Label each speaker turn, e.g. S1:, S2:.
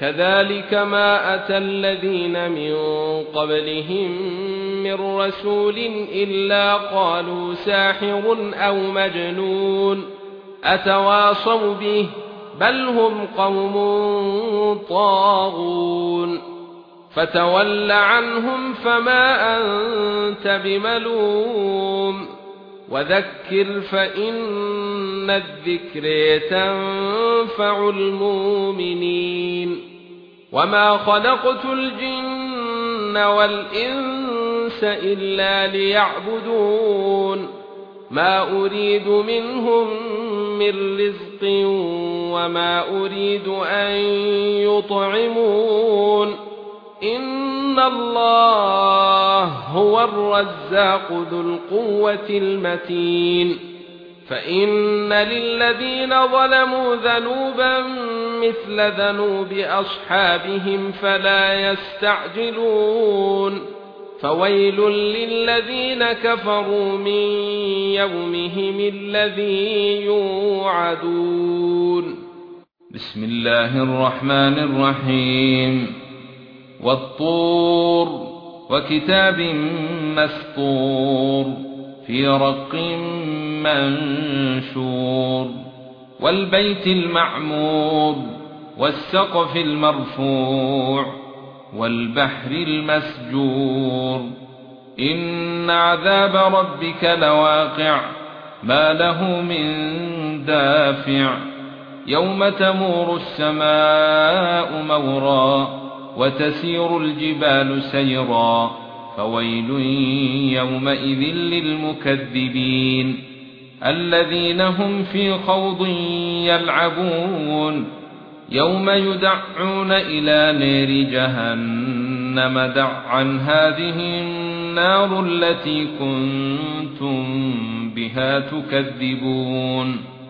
S1: كذلك ما أتى الذين من قبلهم من رسول إلا قالوا ساحر أو مجنون أتواصوا به بل هم قوم طاغون فتول عنهم فما أنت بملوم وذكر فإن الذكر تنفع المؤمنين وما خلقت الجن والإنس إلا ليعبدون ما أريد منهم من رزق وما أريد أن يطعمون إن الله هو الرزاق ذو القوة المتين فإن للذين ظلموا ذنوبا مثل ذنوب أصحابهم فلا يستعجلون فويل للذين كفروا من يومهم الذي يوعدون.
S2: بسم الله الرحمن الرحيم. والطور وكتاب مسطور في رق منشور والبيت المعمور والسقف المرفوع والبحر المسجور إن عذاب ربك لواقع ما له من دافع يوم تمور السماء مورا وتسير الجبال سيرا فويل يومئذ للمكذبين الذين هم في خوض يلعبون يوم يدعون إلى نار جهنم دعا هذه النار التي كنتم بها تكذبون